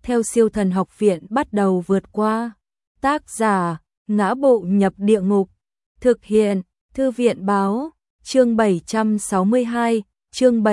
theo Siêu Thần Học Viện bắt đầu vượt qua. Tác giả: Ngã Bộ Nhập Địa Ngục. Thực hiện: Thư viện báo. Chương 762, chương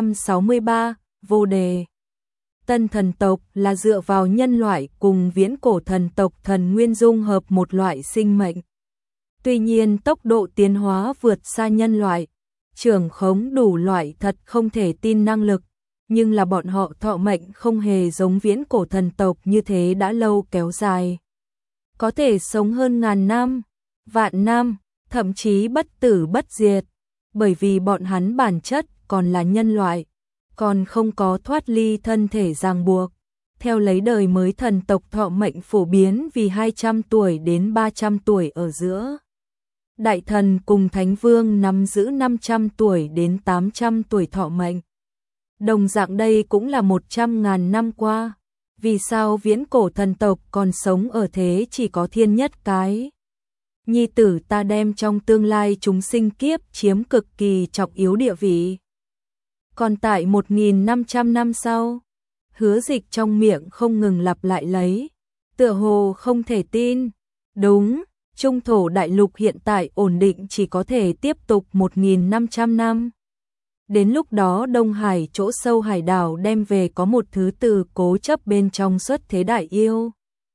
763, vô đề. Tân thần tộc là dựa vào nhân loại cùng viễn cổ thần tộc thần nguyên dung hợp một loại sinh mệnh. Tuy nhiên tốc độ tiến hóa vượt xa nhân loại, trưởng khống đủ loại thật không thể tin năng lực, nhưng là bọn họ thọ mệnh không hề giống viễn cổ thần tộc như thế đã lâu kéo dài. Có thể sống hơn ngàn năm, vạn năm, thậm chí bất tử bất diệt, bởi vì bọn hắn bản chất còn là nhân loại, còn không có thoát ly thân thể ràng buộc. Theo lấy đời mới thần tộc thọ mệnh phổ biến vì 200 tuổi đến 300 tuổi ở giữa. Đại thần cùng thánh vương nắm giữ 500 tuổi đến 800 tuổi thọ mệnh. Đồng dạng đây cũng là 100.000 năm qua. Vì sao viễn cổ thần tộc còn sống ở thế chỉ có thiên nhất cái? Nhi tử ta đem trong tương lai chúng sinh kiếp chiếm cực kỳ trọng yếu địa vị. Còn tại 1.500 năm sau, Hứa Dịch trong miệng không ngừng lặp lại lấy, tựa hồ không thể tin. Đúng, Trung thổ đại lục hiện tại ổn định chỉ có thể tiếp tục 1.500 năm. Đến lúc đó Đông Hải chỗ sâu hải đảo đem về có một thứ từ cố chấp bên trong xuất thế đại yêu.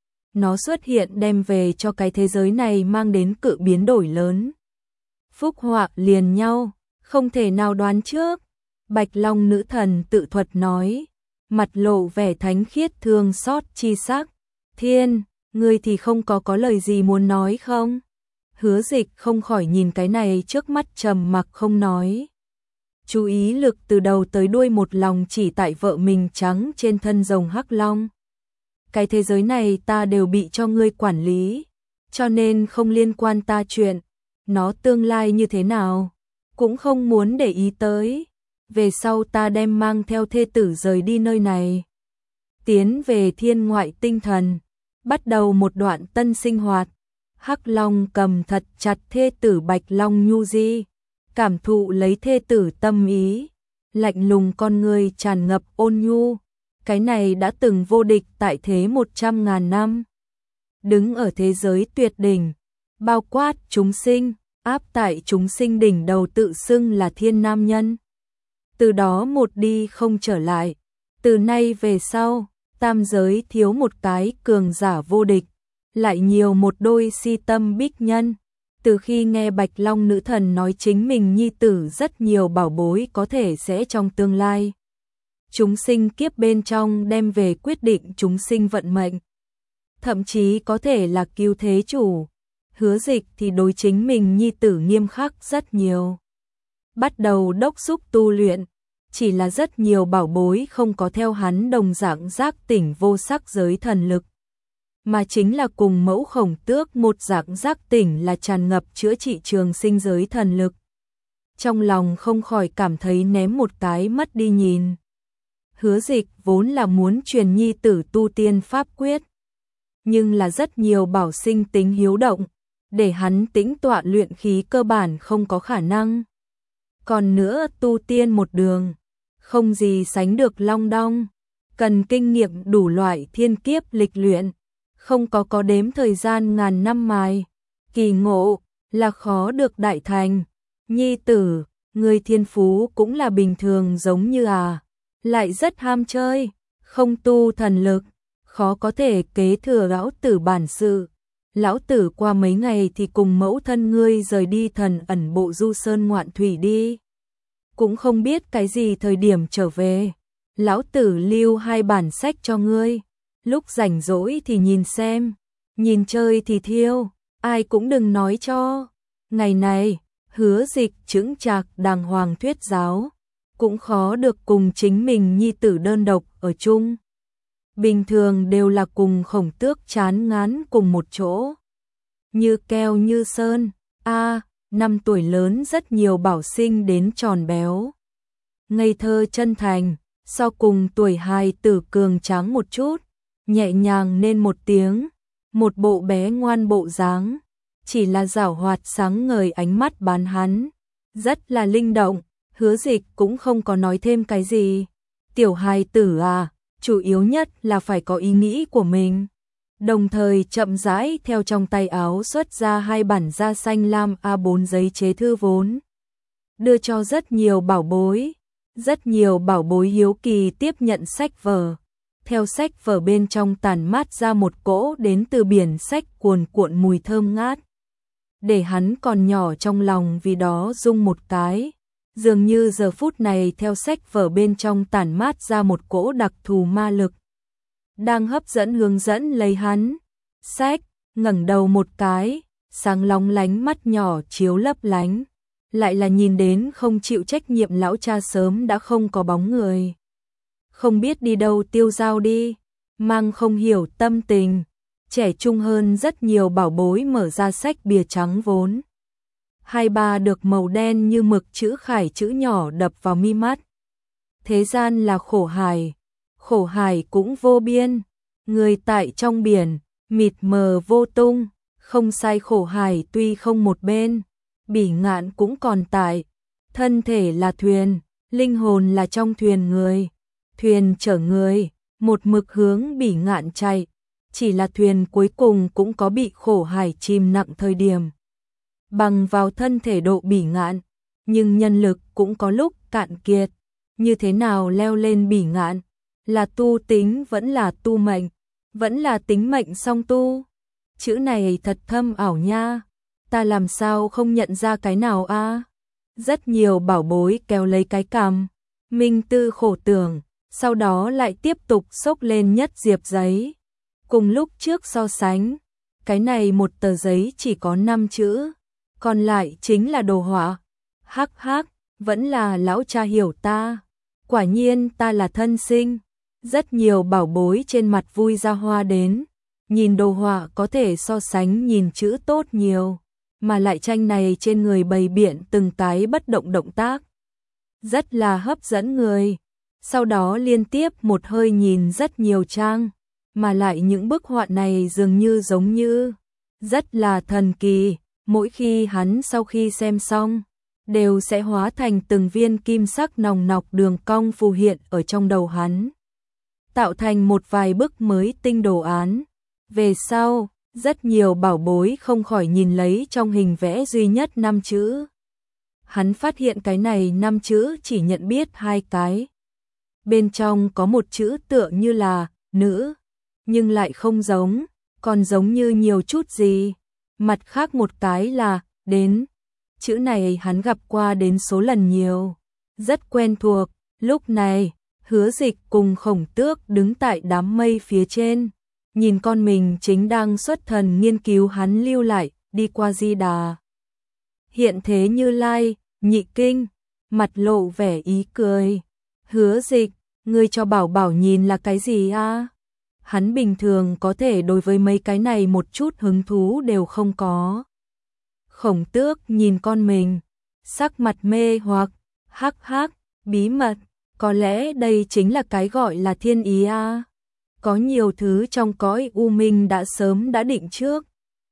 Nó xuất hiện đem về cho cái thế giới này mang đến cự biến đổi lớn. Phúc họa liền nhau, không thể nào đoán trước. Bạch Long nữ thần tự thuật nói, mặt lộ vẻ thánh khiết thương xót chi sắc. Thiên, ngươi thì không có lời gì muốn nói không? Hứa Dịch không khỏi nhìn cái này trước mắt trầm mặc không nói. Chú ý lực từ đầu tới đuôi một lòng chỉ tại vợ mình trắng trên thân rồng hắc long. Cái thế giới này ta đều bị cho ngươi quản lý, cho nên không liên quan ta chuyện. Nó tương lai như thế nào, cũng không muốn để ý tới. Về sau ta đem mang theo thê tử rời đi nơi này, tiến về thiên ngoại tinh thần, bắt đầu một đoạn tân sinh hoạt. Hắc Long cầm thật chặt thê tử Bạch Long Nhu Di, cảm thụ lấy thê tử tâm ý, lạnh lùng con người tràn ngập ôn nhu. Cái này đã từng vô địch tại thế 100.000 năm, đứng ở thế giới tuyệt đỉnh, bao quát chúng sinh, áp tại chúng sinh đỉnh đầu tự xưng là thiên nam nhân. Từ đó một đi không trở lại, từ nay về sau, tam giới thiếu một cái cường giả vô địch, lại nhiều một đôi si tâm bích nhân. Từ khi nghe Bạch Long nữ thần nói chính mình nhi tử rất nhiều bảo bối có thể sẽ trong tương lai chúng sinh kiếp bên trong đem về quyết định chúng sinh vận mệnh, thậm chí có thể là cứu thế chủ. Hứa Dịch thì đối chính mình nhi tử nghiêm khắc rất nhiều. Bắt đầu đốc thúc tu luyện, chỉ là rất nhiều bảo bối không có theo hắn đồng dạng giác tỉnh vô sắc giới thần lực, mà chính là cùng mẫu Khổng Tước một dạng giác tỉnh là tràn ngập chữa trị trường sinh giới thần lực. Trong lòng không khỏi cảm thấy ném một cái mất đi nhìn. Hứa Dịch vốn là muốn truyền nhi tử tu tiên pháp quyết, nhưng là rất nhiều bảo sinh tính hiếu động, để hắn tĩnh tọa luyện khí cơ bản không có khả năng. Còn nữa tu tiên một đường, không gì sánh được long đong, cần kinh nghiệm đủ loại thiên kiếp lịch luyện, không có đếm thời gian ngàn năm mài, kỳ ngộ là khó được đại thành. Nhi tử, người thiên phú cũng là bình thường giống như lại rất ham chơi, không tu thần lực, khó có thể kế thừa lão tử bản sự. Lão tử qua mấy ngày thì cùng mẫu thân ngươi rời đi thần ẩn bộ du sơn ngoạn thủy đi. Cũng không biết cái gì thời điểm trở về. Lão tử lưu 2 bản sách cho ngươi, lúc rảnh rỗi thì nhìn xem, nhìn chơi thì thiêu, ai cũng đừng nói cho. Ngày này, Hứa Dịch chững chạc đàng hoàng thuyết giáo, cũng khó được cùng chính mình nhi tử đơn độc ở chung. Bình thường đều là cùng Khổng Tước chán ngán cùng một chỗ, như keo như sơn. 5 tuổi lớn rất nhiều bảo sinh đến tròn béo, ngây thơ chân thành, so cùng tuổi hài tử cường tráng một chút, nhẹ nhàng nên một tiếng, một bộ bé ngoan bộ dáng, chỉ là giảo hoạt sáng ngời ánh mắt bán hắn, rất là linh động. Hứa Dịch cũng không có nói thêm cái gì. Tiểu hài tử chủ yếu nhất là phải có ý nghĩ của mình. Đồng thời chậm rãi theo trong tay áo xuất ra 2 bản da xanh lam A4 giấy chế thư vốn. Đưa cho rất nhiều bảo bối. Rất nhiều bảo bối hiếu kỳ tiếp nhận sách vở. Theo sách vở bên trong tản mát ra một cỗ đến từ biển sách cuồn cuộn mùi thơm ngát. Để hắn còn nhỏ trong lòng vì đó rung một cái. Dường như giờ phút này theo sách vở bên trong tản mát ra một cỗ đặc thù ma lực. Đang hấp dẫn hướng dẫn lấy hắn. Sách, ngẩng đầu một cái, sáng lóng lánh mắt nhỏ chiếu lấp lánh. Lại là nhìn đến không chịu trách nhiệm lão cha sớm đã không có bóng người. Không biết đi đâu tiêu dao đi, mang không hiểu tâm tình. Trẻ trung hơn rất nhiều bảo bối mở ra sách bìa trắng vốn. 2-3 được màu đen như mực chữ khải chữ nhỏ đập vào mi mắt. Thế gian là khổ hải cũng vô biên. Người tại trong biển, mịt mờ vô tung. Không sai, khổ hải tuy không một bên, bỉ ngạn cũng còn tại. Thân thể là thuyền, linh hồn là trong thuyền người. Thuyền chở người, một mực hướng bỉ ngạn chạy. Chỉ là thuyền cuối cùng cũng có bị khổ hải chìm nặng thời điểm. Bằng vào thân thể độ bỉ ngạn, nhưng nhân lực cũng có lúc cạn kiệt. Như thế nào leo lên bỉ ngạn? Là tu tính vẫn là tu mệnh, vẫn là tính mệnh song tu. Chữ này thật thâm ảo nha, ta làm sao không nhận ra cái nào a? Rất nhiều bảo bối kéo lấy cái cằm, minh tư khổ tưởng, sau đó lại tiếp tục xốc lên nhất diệp giấy. Cùng lúc trước so sánh, cái này một tờ giấy chỉ có 5 chữ, còn lại chính là đồ họa. Hắc hắc, vẫn là lão cha hiểu ta. Quả nhiên ta là thân sinh. Rất nhiều bảo bối trên mặt vui ra hoa đến. Nhìn đồ họa có thể so sánh nhìn chữ tốt nhiều. Mà lại tranh này trên người bày biện từng cái bất động động tác. Rất là hấp dẫn người. Sau đó liên tiếp một hơi nhìn rất nhiều trang. Mà lại những bức họa này dường như giống như rất là thần kỳ. Mỗi khi hắn sau khi xem xong, đều sẽ hóa thành từng viên kim sắc nòng nọc đường cong phù hiện ở trong đầu hắn. Tạo thành một vài bức mới tinh đồ án. Về sau, rất nhiều bảo bối không khỏi nhìn lấy trong hình vẽ duy nhất 5 chữ. Hắn phát hiện cái này 5 chữ chỉ nhận biết 2 cái. Bên trong có một chữ tựa như là nữ, nhưng lại không giống, còn giống như nhiều chút gì. Mặt khác một cái là đến. Chữ này hắn gặp qua đến số lần nhiều, rất quen thuộc. Lúc này, Hứa Dịch cùng Khổng Tước đứng tại đám mây phía trên, nhìn con mình chính đang xuất thần nghiên cứu hắn lưu lại, đi qua Di Đà. Hiện thế Như Lai, Nhị Kinh, mặt lộ vẻ ý cười. Hứa Dịch, ngươi cho Bảo Bảo nhìn là cái gì a? Hắn bình thường có thể đối với mấy cái này một chút hứng thú đều không có. Khổng Tước nhìn con mình, sắc mặt mê hoặc, hắc hắc, bí mật, có lẽ đây chính là cái gọi là thiên ý a. Có nhiều thứ trong cõi u minh đã sớm đã định trước.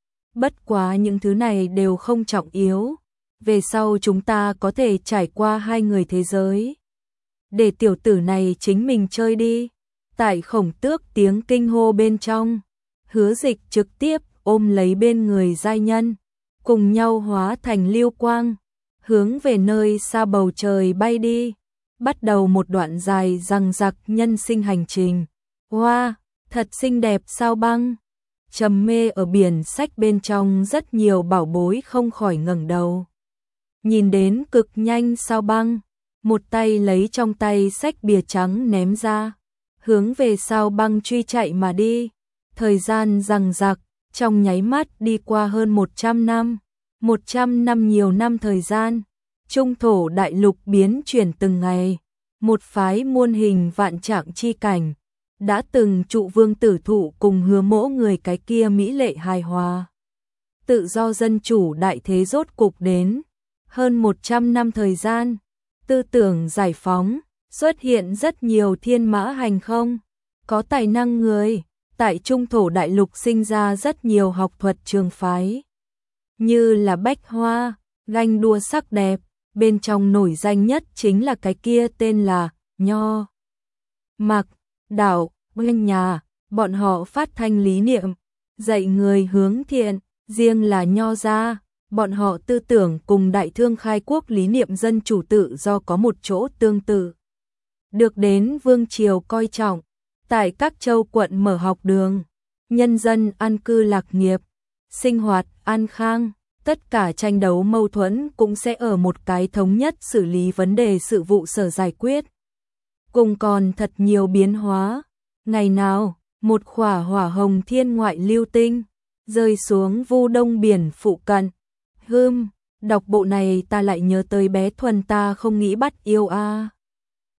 Bất quá những thứ này đều không trọng yếu. Về sau chúng ta có thể trải qua 2 người thế giới. Để tiểu tử này chính mình chơi đi. Tại Khổng Tước tiếng kinh hô bên trong, Hứa Dịch trực tiếp ôm lấy bên người giai nhân, cùng nhau hóa thành lưu quang, hướng về nơi xa bầu trời bay đi, bắt đầu một đoạn dài dằng dặc nhân sinh hành trình. Wow, thật xinh đẹp sao băng. Trầm mê ở biển sách bên trong rất nhiều bảo bối không khỏi ngẩng đầu. Nhìn đến cực nhanh sao băng, một tay lấy trong tay sách bìa trắng ném ra, hướng về sao băng truy chạy mà đi. Thời gian dằng dặc, trong nháy mắt đi qua hơn 100 năm. 100 năm nhiều năm thời gian, trung thổ đại lục biến chuyển từng ngày. Một phái muôn hình vạn trạng chi cảnh, đã từng trụ vương tử thụ cùng Hứa Mỗ người cái kia mỹ lệ hài hòa. Tự do dân chủ đại thế rốt cục đến. Hơn 100 năm thời gian, tư tưởng giải phóng, xuất hiện rất nhiều thiên mã hành không, có tài năng người. Tại trung thổ đại lục sinh ra rất nhiều học thuật trường phái, như là bách hoa, ganh đua sắc đẹp, bên trong nổi danh nhất chính là cái kia tên là Nho Mặc. đạo, bên nhà, bọn họ phát thanh lý niệm, dạy người hướng thiện, riêng là Nho gia, bọn họ tư tưởng cùng Đại Thương khai quốc lý niệm dân chủ tự do có một chỗ tương tự. Được đến vương triều coi trọng, tại các châu quận mở học đường, nhân dân an cư lạc nghiệp, sinh hoạt an khang, tất cả tranh đấu mâu thuẫn cũng sẽ ở một cái thống nhất xử lý vấn đề sự vụ sở giải quyết. Cùng còn thật nhiều biến hóa, ngày nào, một khỏa hỏa hồng thiên ngoại lưu tinh, rơi xuống Vu Đông biển phụ cận. Đọc bộ này ta lại nhớ tới bé Thuần ta không nghĩ bắt yêu a.